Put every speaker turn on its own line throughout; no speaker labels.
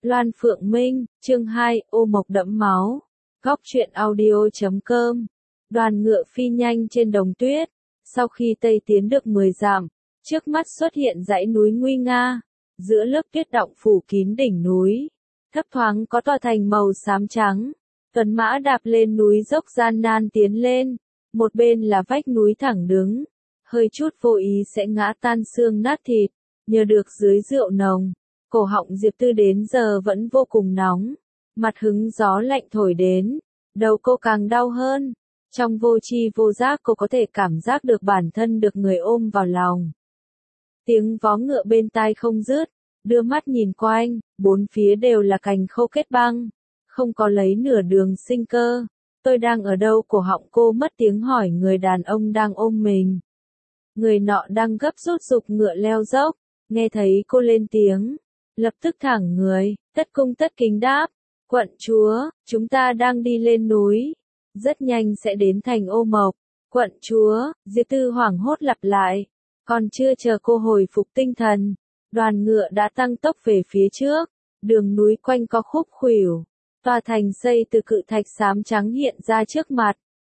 Loan Phượng Minh, chương 2, ô mộc đẫm máu. Góc truyện audio.com. Đoàn ngựa phi nhanh trên đồng tuyết. Sau khi Tây tiến được 10 dặm, trước mắt xuất hiện dãy núi nguy nga. Giữa lớp tuyết đọng phủ kín đỉnh núi, thấp thoáng có tòa thành màu xám trắng. Tuấn mã đạp lên núi dốc gian nan tiến lên. Một bên là vách núi thẳng đứng, hơi chút vô ý sẽ ngã tan xương nát thịt. Nhờ được dưới rượu nồng, cổ họng Diệp Tư đến giờ vẫn vô cùng nóng. Mặt hứng gió lạnh thổi đến, đầu cô càng đau hơn. Trong vô tri vô giác cô có thể cảm giác được bản thân được người ôm vào lòng. Tiếng vó ngựa bên tai không dứt, đưa mắt nhìn quanh, bốn phía đều là cành khô kết băng, không có lấy nửa đường sinh cơ. Tôi đang ở đâu? Cổ họng cô mất tiếng hỏi người đàn ông đang ôm mình. Người nọ đang gấp rút giục ngựa leo dốc, nghe thấy cô lên tiếng, lập tức thẳng người, tất cung tất kính đáp, quận chúa, chúng ta đang đi lên núi, rất nhanh sẽ đến thành Ô Mộc. Quận chúa, Diệp Tư hoảng hốt lặp lại, còn chưa chờ cô hồi phục tinh thần, đoàn ngựa đã tăng tốc về phía trước, đường núi quanh co khúc khuỷu, tòa thành xây từ cự thạch xám trắng hiện ra trước mặt.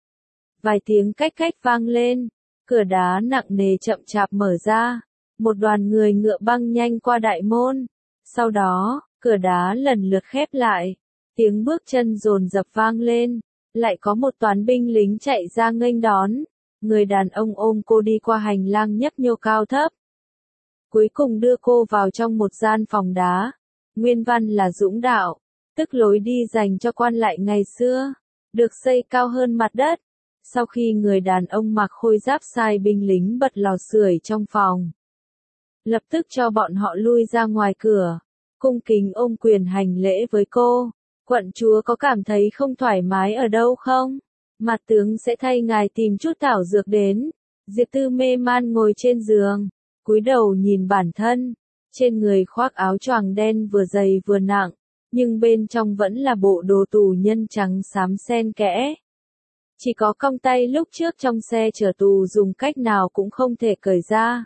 Vài tiếng cách cách vang lên, cửa đá nặng nề chậm chạp mở ra, một đoàn người ngựa băng nhanh qua đại môn. Sau đó, cửa đá lần lượt khép lại, tiếng bước chân dồn dập vang lên, lại có một toán binh lính chạy ra nghênh đón. Người đàn ông ôm cô đi qua hành lang nhấp nhô cao thấp, cuối cùng đưa cô vào trong một gian phòng đá. Nguyên văn là dũng đạo, tức lối đi dành cho quan lại ngày xưa, được xây cao hơn mặt đất. Sau khi người đàn ông mặc khôi giáp sai binh lính bật lò sưởi trong phòng, lập tức cho bọn họ lui ra ngoài cửa, cung kính ôm quyền hành lễ với cô. Quận chúa có cảm thấy không thoải mái ở đâu không? Mặt tướng sẽ thay ngài tìm chút thảo dược đến. Diệp Tư mê man ngồi trên giường, cúi đầu nhìn bản thân, trên người khoác áo choàng đen vừa dày vừa nặng, nhưng bên trong vẫn là bộ đồ tù nhân trắng xám xen kẽ. Chỉ có cong tay lúc trước trong xe chở tù dùng cách nào cũng không thể cởi ra.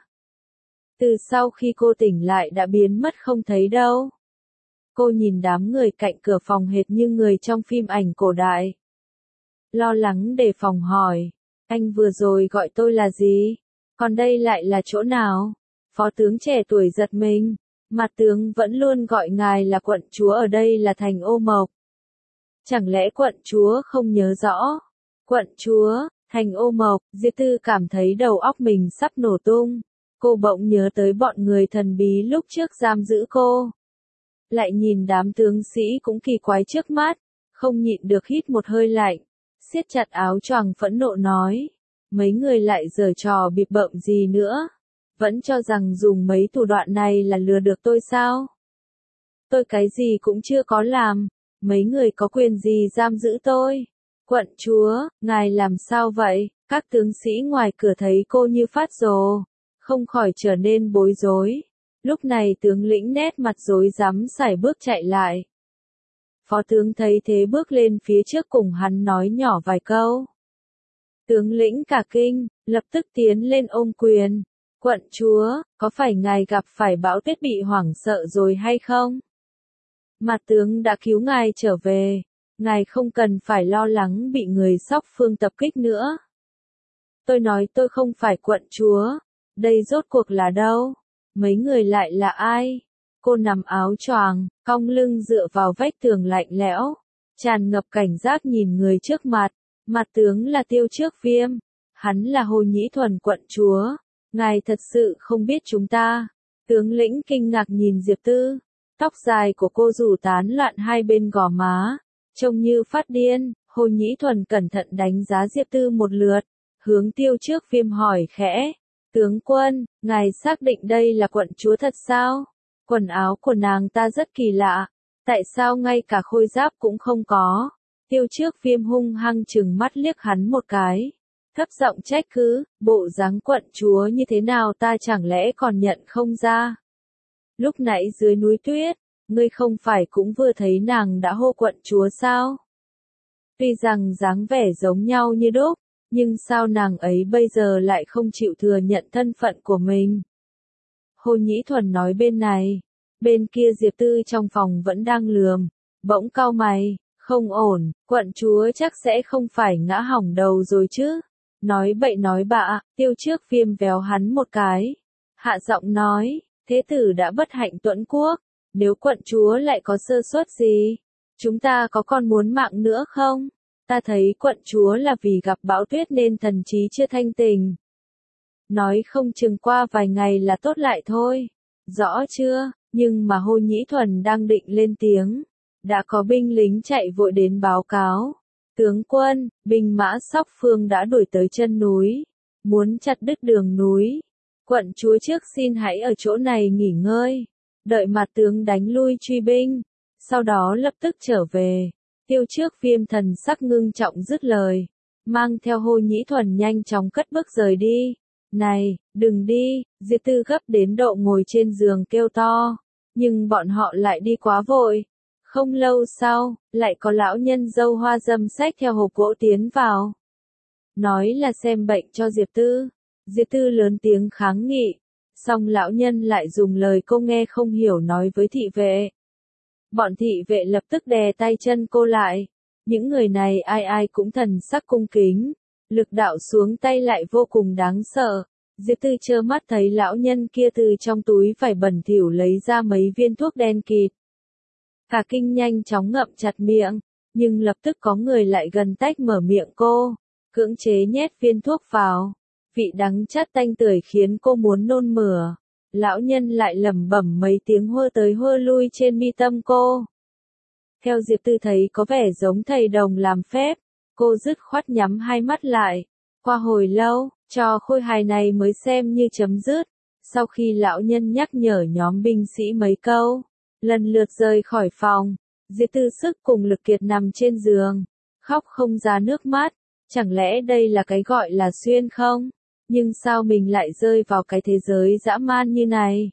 Từ sau khi cô tỉnh lại đã biến mất không thấy đâu. Cô nhìn đám người cạnh cửa phòng hệt như người trong phim ảnh cổ đại. Lo lắng đề phòng hỏi, anh vừa rồi gọi tôi là gì? Còn đây lại là chỗ nào? Phó tướng trẻ tuổi giật mình, mặt tướng vẫn luôn gọi ngài là quận chúa, ở đây là thành Ô Mộc. Chẳng lẽ quận chúa không nhớ rõ? Quận chúa, thành Ô Mộc, Diệp Tư cảm thấy đầu óc mình sắp nổ tung. Cô bỗng nhớ tới bọn người thần bí lúc trước giam giữ cô. Lại nhìn đám tướng sĩ cũng kỳ quái trước mắt, không nhịn được hít một hơi lạnh, siết chặt áo choàng phẫn nộ nói, mấy người lại giở trò bịp bợm gì nữa, vẫn cho rằng dùng mấy thủ đoạn này là lừa được tôi sao? Tôi cái gì cũng chưa có làm, mấy người có quyền gì giam giữ tôi? Quận chúa, ngài làm sao vậy? Các tướng sĩ ngoài cửa thấy cô như phát rồ, không khỏi trở nên bối rối. Lúc này tướng lĩnh nét mặt rối rắm sải bước chạy lại. Phó tướng thấy thế bước lên phía trước cùng hắn nói nhỏ vài câu. Tướng lĩnh cả kinh, lập tức tiến lên ôm quyền. Quận chúa, có phải ngài gặp phải bão tuyết bị hoảng sợ rồi hay không? Mặt tướng đã cứu ngài trở về, ngài không cần phải lo lắng bị người sóc phương tập kích nữa. Tôi nói tôi không phải quận chúa, đây rốt cuộc là đâu? Mấy người lại là ai? Cô nằm áo choàng, cong lưng dựa vào vách tường lạnh lẽo, tràn ngập cảnh giác nhìn người trước mặt. Mặt tướng là Tiêu Trước Viêm, hắn là Hồ Nhĩ Thuần quận chúa. Ngài thật sự không biết chúng ta? Tướng lĩnh kinh ngạc nhìn Diệp Tư, tóc dài của cô rủ tán loạn hai bên gò má, trông như phát điên. Hồ Nhĩ Thuần cẩn thận đánh giá Diệp Tư một lượt, hướng Tiêu Trước Viêm hỏi khẽ. Tướng quân, ngài xác định đây là quận chúa thật sao? Quần áo của nàng ta rất kỳ lạ, tại sao ngay cả khôi giáp cũng không có? Tiêu Trước Viêm hung hăng trừng mắt liếc hắn một cái, thấp giọng trách cứ, bộ dáng quận chúa như thế nào ta chẳng lẽ còn nhận không ra? Lúc nãy dưới núi tuyết, ngươi không phải cũng vừa thấy nàng đã hô quận chúa sao? Tuy rằng dáng vẻ giống nhau như đúc, nhưng sao nàng ấy bây giờ lại không chịu thừa nhận thân phận của mình? Hồ Nhĩ Thuần nói bên này, Bên kia Diệp Tư trong phòng vẫn đang lườm, bỗng cau mày, không ổn, quận chúa chắc sẽ không phải ngã hỏng đầu rồi chứ. Nói bậy nói bạ, Tiêu Trước Viêm véo hắn một cái. Hạ giọng nói, thế tử đã bất hạnh tuẫn quốc, nếu quận chúa lại có sơ suất gì, chúng ta có còn muốn mạng nữa không? Ta thấy quận chúa là vì gặp bão tuyết nên thần trí chưa thanh tình. Nói không chừng qua vài ngày là tốt lại thôi. Rõ chưa? Nhưng mà Hô Nhĩ Thuần đang định lên tiếng. Đã có binh lính chạy vội đến báo cáo. Tướng quân, binh mã Sóc Phương đã đuổi tới chân núi. Muốn chặt đứt đường núi. Quận chúa trước xin hãy ở chỗ này nghỉ ngơi. Đợi mặt tướng đánh lui truy binh. Sau đó lập tức trở về. Tiêu Trước Viêm thần sắc ngưng trọng dứt lời. Mang theo Hô Nhĩ Thuần nhanh chóng cất bước rời đi. Này, đừng đi, Diệp Tư gấp đến độ ngồi trên giường kêu to. Nhưng bọn họ lại đi quá vội. Không lâu sau, lại có lão nhân dâu hoa dâm xách theo hộp gỗ tiến vào. Nói là xem bệnh cho Diệp Tư. Diệp Tư lớn tiếng kháng nghị. Xong lão nhân lại dùng lời cô nghe không hiểu nói với thị vệ. Bọn thị vệ lập tức đè tay chân cô lại. Những người này ai ai cũng thần sắc cung kính. Lực đạo xuống tay lại vô cùng đáng sợ. Diệp Tư trơ mắt thấy lão nhân kia từ trong túi vải bẩn thỉu lấy ra mấy viên thuốc đen kịt. Cả kinh nhanh chóng ngậm chặt miệng, nhưng lập tức có người lại gần tách mở miệng cô, cưỡng chế nhét viên thuốc vào. Vị đắng chát tanh tưởi khiến cô muốn nôn mửa. Lão nhân lại lẩm bẩm mấy tiếng hơ tới hơ lui trên mi tâm cô. Theo Diệp Tư thấy có vẻ giống thầy đồng làm phép, cô dứt khoát nhắm hai mắt lại. Qua hồi lâu, trò khôi hài này mới xem như chấm dứt. Sau khi lão nhân nhắc nhở nhóm binh sĩ mấy câu, lần lượt rời khỏi phòng, Diệp Tư sức cùng lực kiệt nằm trên giường, khóc không ra nước mắt. Chẳng lẽ đây là cái gọi là xuyên không? Nhưng sao mình lại rơi vào cái thế giới dã man như này?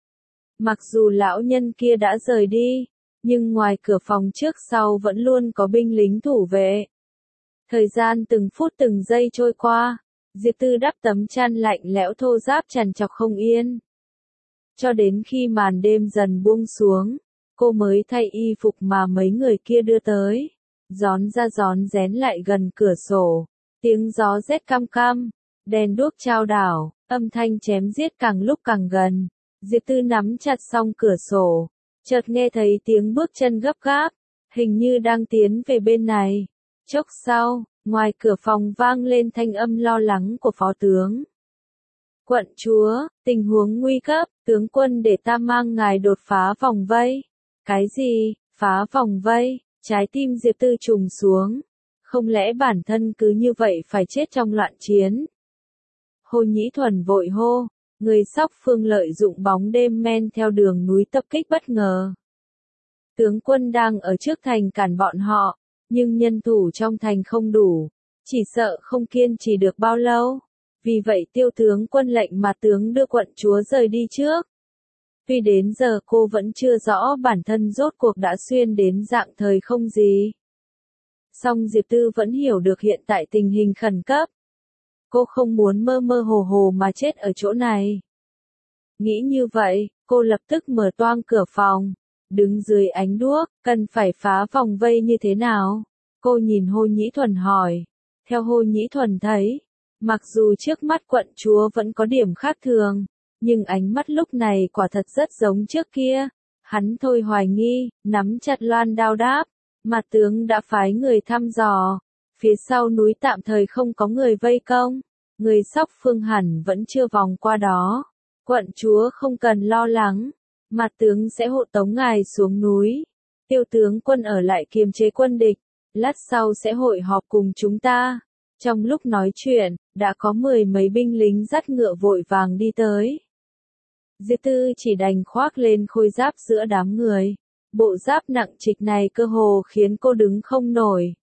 Mặc dù lão nhân kia đã rời đi, nhưng ngoài cửa phòng trước sau vẫn luôn có binh lính thủ vệ. Thời gian từng phút từng giây trôi qua, Diệp Tư đắp tấm chăn lạnh lẽo thô ráp trằn trọc không yên. Cho đến khi màn đêm dần buông xuống, cô mới thay y phục mà mấy người kia đưa tới. Rón ra rón rén lại gần cửa sổ, tiếng gió rét căm căm, đèn đuốc chao đảo, âm thanh chém giết càng lúc càng gần. Diệp Tư nắm chặt song cửa sổ, chợt nghe thấy tiếng bước chân gấp gáp, hình như đang tiến về bên này. Chốc sau, ngoài cửa phòng vang lên thanh âm lo lắng của phó tướng. Quận chúa, tình huống nguy cấp, tướng quân để ta mang ngài đột phá vòng vây. Cái gì, phá vòng vây? Trái tim Diệp Tư trùng xuống. Không lẽ bản thân cứ như vậy phải chết trong loạn chiến? Hô Nhĩ Thuần vội hô, người Sóc Phương lợi dụng bóng đêm men theo đường núi tập kích bất ngờ. Tướng quân đang ở trước thành cản bọn họ, nhưng nhân thủ trong thành không đủ, chỉ sợ không kiên trì được bao lâu. Vì vậy Tiêu tướng quân lệnh mà tướng đưa quận chúa rời đi trước. Tuy đến giờ cô vẫn chưa rõ bản thân rốt cuộc đã xuyên đến dạng thời không gì. Song Diệp Tư vẫn hiểu được hiện tại tình hình khẩn cấp. Cô không muốn mơ mơ hồ hồ mà chết ở chỗ này. Nghĩ như vậy, cô lập tức mở toang cửa phòng, đứng dưới ánh đuốc, cần phải phá vòng vây như thế nào? Cô nhìn Hô Nhĩ Thuần hỏi. Theo Hô Nhĩ Thuần thấy, mặc dù trước mắt quận chúa vẫn có điểm khác thường, nhưng ánh mắt lúc này quả thật rất giống trước kia. Hắn thôi hoài nghi, nắm chặt loan đao đáp, mặt tướng đã phái người thăm dò. Phía sau núi tạm thời không có người vây công, người Sóc Phương hẳn vẫn chưa vòng qua đó. Quận chúa không cần lo lắng, mặt tướng sẽ hộ tống ngài xuống núi. Tiêu tướng quân ở lại kiềm chế quân địch, lát sau sẽ hội họp cùng chúng ta. Trong lúc nói chuyện, đã có 10 mấy binh lính dắt ngựa vội vàng đi tới. Diệp Tư chỉ đành khoác lên khôi giáp giữa đám người. Bộ giáp nặng trịch này cơ hồ khiến cô đứng không nổi.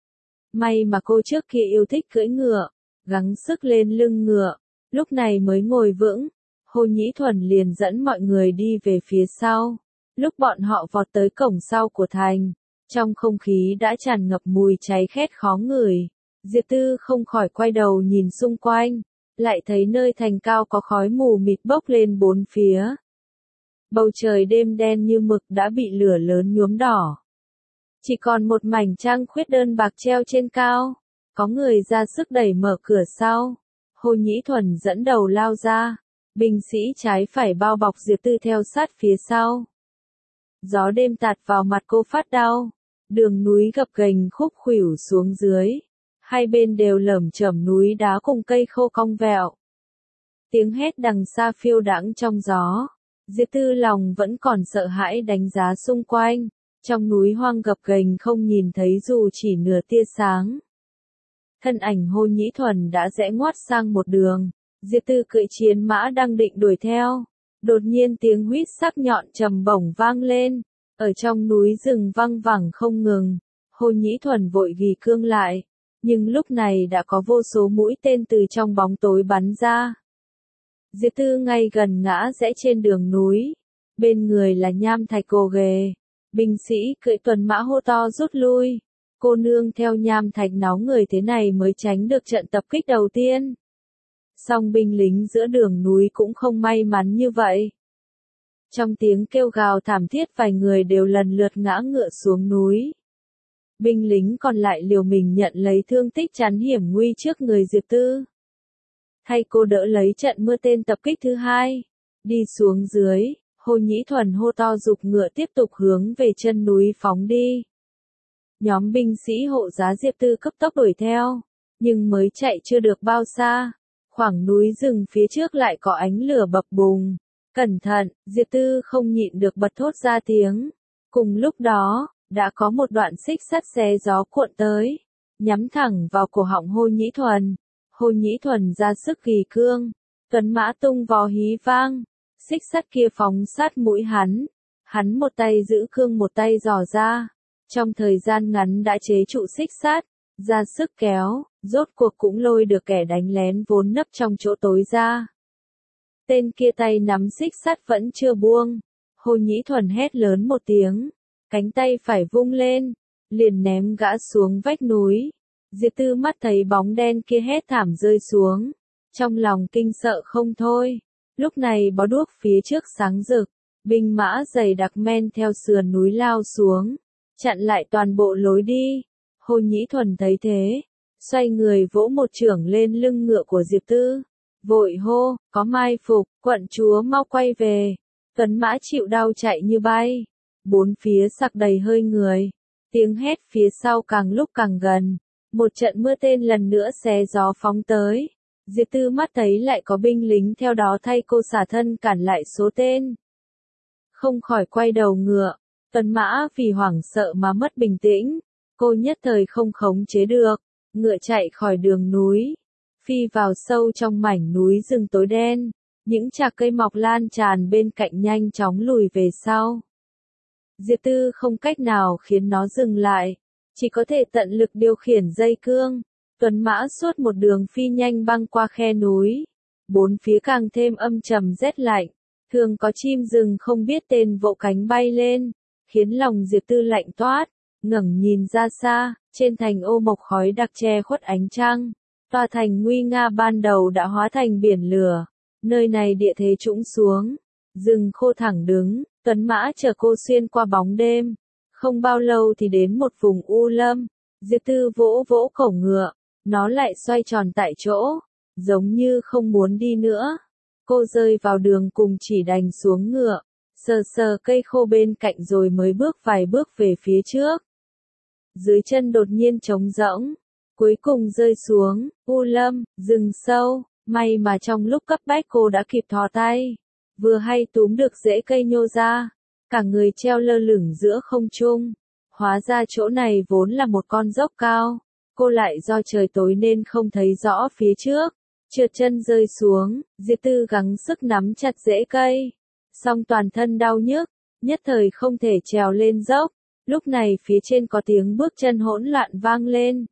May mà cô trước kia yêu thích cưỡi ngựa, gắng sức lên lưng ngựa, lúc này mới ngồi vững. Hô Nhĩ Thuần liền dẫn mọi người đi về phía sau. Lúc bọn họ vọt tới cổng sau của thành, trong không khí đã tràn ngập mùi cháy khét khó ngửi. Diệp Tư không khỏi quay đầu nhìn xung quanh, lại thấy nơi thành cao có khói mù mịt bốc lên bốn phía. Bầu trời đêm đen như mực đã bị lửa lớn nhuốm đỏ. Chỉ còn một mảnh trăng khuyết đơn bạc treo trên cao. Có người ra sức đẩy mở cửa sau. Hồ Nhĩ Thuần dẫn đầu lao ra. Binh sĩ trái phải bao bọc Diệp Tư theo sát phía sau. Gió đêm tạt vào mặt cô phát đau. Đường núi gập ghềnh khúc khuỷu xuống dưới. Hai bên đều lởm chởm núi đá cùng cây khô cong vẹo. Tiếng hét đằng xa phiêu đãng trong gió. Diệp Tư lòng vẫn còn sợ hãi đánh giá xung quanh. Trong núi hoang gập ghềnh không nhìn thấy dù chỉ nửa tia sáng. Thân ảnh Hồ Nhĩ Thuần đã rẽ ngoắt sang một đường. Diệp Tư cưỡi chiến mã đang định đuổi theo. Đột nhiên tiếng huýt sắc nhọn trầm bổng vang lên. Ở trong núi rừng văng vẳng không ngừng. Hồ Nhĩ Thuần vội ghi cương lại. Nhưng lúc này đã có vô số mũi tên từ trong bóng tối bắn ra. Diệp Tư ngay gần ngã rẽ trên đường núi. Bên người là Nham Thạch gồ ghề. Binh sĩ cưỡi tuần mã hô to rút lui. Cô nương theo Nham Thạch nóng người thế này mới tránh được trận tập kích đầu tiên. Song binh lính giữa đường núi cũng không may mắn như vậy. Trong tiếng kêu gào thảm thiết vài người đều lần lượt ngã ngựa xuống núi. Binh lính còn lại liều mình nhận lấy thương tích chắn hiểm nguy trước người Diệp Tư. Thay cô đỡ lấy trận mưa tên tập kích thứ hai. Đi xuống dưới, Hồ Nhĩ Thuần hô to giục ngựa tiếp tục hướng về chân núi phóng đi. Nhóm binh sĩ hộ giá Diệp Tư cấp tốc đuổi theo. Nhưng mới chạy chưa được bao xa. Khoảng núi rừng phía trước lại có ánh lửa bập bùng. Cẩn thận, Diệp Tư không nhịn được bật thốt ra tiếng. Cùng lúc đó, đã có một đoạn xích sắt xé gió cuộn tới. Nhắm thẳng vào cổ họng Hồ Nhĩ Thuần. Hồ Nhĩ Thuần ra sức kỳ cương. Tuấn mã tung vó hí vang. Xích sắt kia phóng sát mũi hắn. Hắn một tay giữ cương một tay giỏ ra. Trong thời gian ngắn đã chế trụ xích sắt. Ra sức kéo, rốt cuộc cũng lôi được kẻ đánh lén vốn nấp trong chỗ tối ra. Tên kia tay nắm xích sắt vẫn chưa buông. Hồ Nhĩ Thuần hét lớn một tiếng. Cánh tay phải vung lên. Liền ném gã xuống vách núi. Diệp Tư mắt thấy bóng đen kia hét thảm rơi xuống. Trong lòng kinh sợ không thôi. Lúc này bó đuốc phía trước sáng rực. Binh mã dày đặc men theo sườn núi lao xuống. Chặn lại toàn bộ lối đi. Hồ Nhĩ Thuần thấy thế. Xoay người vỗ một chưởng lên lưng ngựa của Diệp Tư. Vội hô, có mai phục, quận chúa mau quay về. Tuấn mã chịu đau chạy như bay. Bốn phía sặc đầy hơi người. Tiếng hét phía sau càng lúc càng gần. Một trận mưa tên lần nữa xé gió phóng tới. Diệp Tư mắt thấy lại có binh lính theo đó thay cô xả thân cản lại số tên. Không khỏi quay đầu ngựa. Tuấn mã vì hoảng sợ mà mất bình tĩnh. Cô nhất thời không khống chế được. Ngựa chạy khỏi đường núi. Phi vào sâu trong mảnh núi rừng tối đen. Những chạc cây mọc lan tràn bên cạnh nhanh chóng lùi về sau. Diệp Tư không cách nào khiến nó dừng lại. Chỉ có thể tận lực điều khiển dây cương. Tuấn mã suốt một đường phi nhanh băng qua khe núi. Bốn phía càng thêm âm trầm rét lạnh. Thường có chim rừng không biết tên vỗ cánh bay lên. Khiến lòng Diệp Tư lạnh toát. Ngẩng nhìn ra xa, trên thành ô mộc khói đặc che khuất ánh trăng. Tòa thành nguy nga ban đầu đã hóa thành biển lửa. Nơi này địa thế trũng xuống. Rừng khô thẳng đứng, Tuấn mã chở cô xuyên qua bóng đêm. Không bao lâu thì đến một vùng u lâm. Diệp Tư vỗ vỗ cổ ngựa. Nó lại xoay tròn tại chỗ. Giống như không muốn đi nữa. Cô rơi vào đường cùng chỉ đành xuống ngựa. Sờ sờ cây khô bên cạnh rồi mới bước vài bước về phía trước. Dưới chân đột nhiên trống rỗng. Cuối cùng rơi xuống, u lâm, rừng sâu. May mà trong lúc cấp bách cô đã kịp thò tay. Vừa hay túm được rễ cây nhô ra. Cả người treo lơ lửng giữa không trung. Hóa ra chỗ này vốn là một con dốc cao. Cô lại do trời tối nên không thấy rõ phía trước. Trượt chân rơi xuống, Diệp Tư gắng sức nắm chặt rễ cây. Song toàn thân đau nhức, nhất thời không thể trèo lên dốc. Lúc này phía trên có tiếng bước chân hỗn loạn vang lên.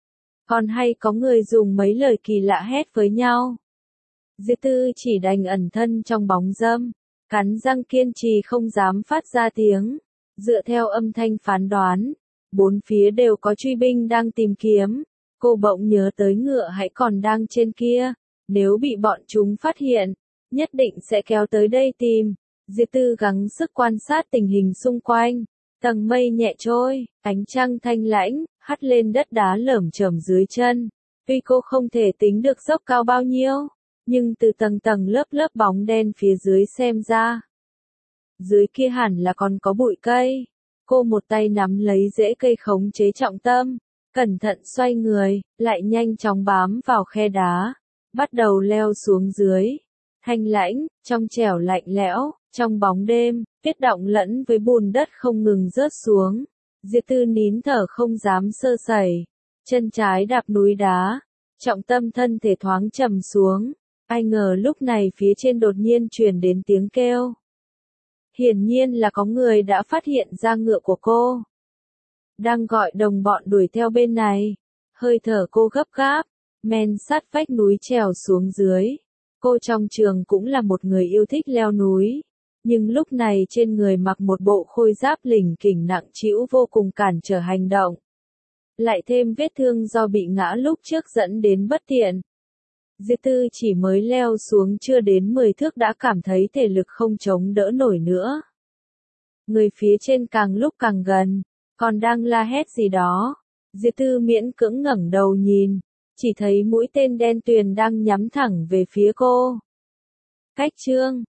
Còn hay có người dùng mấy lời kỳ lạ hét với nhau. Diệp Tư chỉ đành ẩn thân trong bóng râm, cắn răng kiên trì không dám phát ra tiếng. Dựa theo âm thanh phán đoán, bốn phía đều có truy binh đang tìm kiếm. Cô bỗng nhớ tới ngựa hãy còn đang trên kia. Nếu bị bọn chúng phát hiện, nhất định sẽ kéo tới đây tìm. Diệp Tư gắng sức quan sát tình hình xung quanh. Tầng mây nhẹ trôi, ánh trăng thanh lãnh, hắt lên đất đá lởm chởm dưới chân. Tuy cô không thể tính được dốc cao bao nhiêu, nhưng từ tầng tầng lớp lớp bóng đen phía dưới xem ra, dưới kia hẳn là còn có bụi cây. Cô một tay nắm lấy rễ cây khống chế trọng tâm, cẩn thận xoay người, lại nhanh chóng bám vào khe đá, bắt đầu leo xuống dưới. Thanh lãnh, trong trẻo lạnh lẽo, trong bóng đêm, tuyết động lẫn với bùn đất không ngừng rớt xuống. Diệp Tư nín thở không dám sơ sẩy, chân trái đạp núi đá, trọng tâm thân thể thoáng trầm xuống. Ai ngờ lúc này phía trên đột nhiên truyền đến tiếng kêu. Hiển nhiên là có người đã phát hiện ra ngựa của cô, đang gọi đồng bọn đuổi theo bên này. Hơi thở cô gấp gáp, men sát vách núi trèo xuống dưới. Cô trong trường cũng là một người yêu thích leo núi, nhưng lúc này trên người mặc một bộ khôi giáp lỉnh kỉnh nặng trĩu vô cùng cản trở hành động. Lại thêm vết thương do bị ngã lúc trước dẫn đến bất tiện. Diệp Tư chỉ mới leo xuống chưa đến 10 thước đã cảm thấy thể lực không chống đỡ nổi nữa. Người phía trên càng lúc càng gần, còn đang la hét gì đó. Diệp Tư miễn cưỡng ngẩng đầu nhìn, chỉ thấy mũi tên đen tuyền đang nhắm thẳng về phía cô. Cách chương